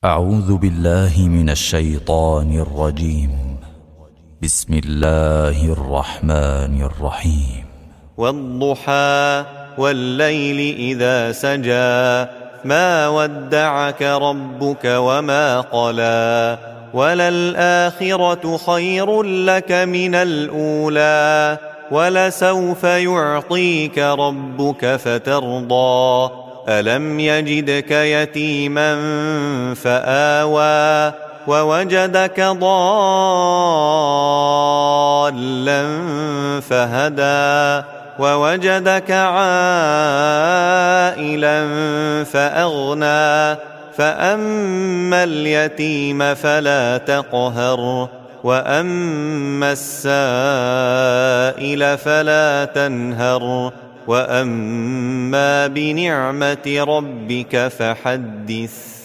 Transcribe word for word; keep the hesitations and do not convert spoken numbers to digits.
أعوذ بالله من الشيطان الرجيم. بسم الله الرحمن الرحيم. والضحى والليل إذا سجى ما ودعك ربك وما قلى وللآخرة خير لك من الأولى ولسوف يعطيك ربك فترضى ألم يجدك يتيما فآوى ووجدك ضالا فهدى ووجدك عائلا فأغنى فأما اليتيم فلا تقهر وأما السائل فلا تنهر وأما بنعمة ربك فحدث.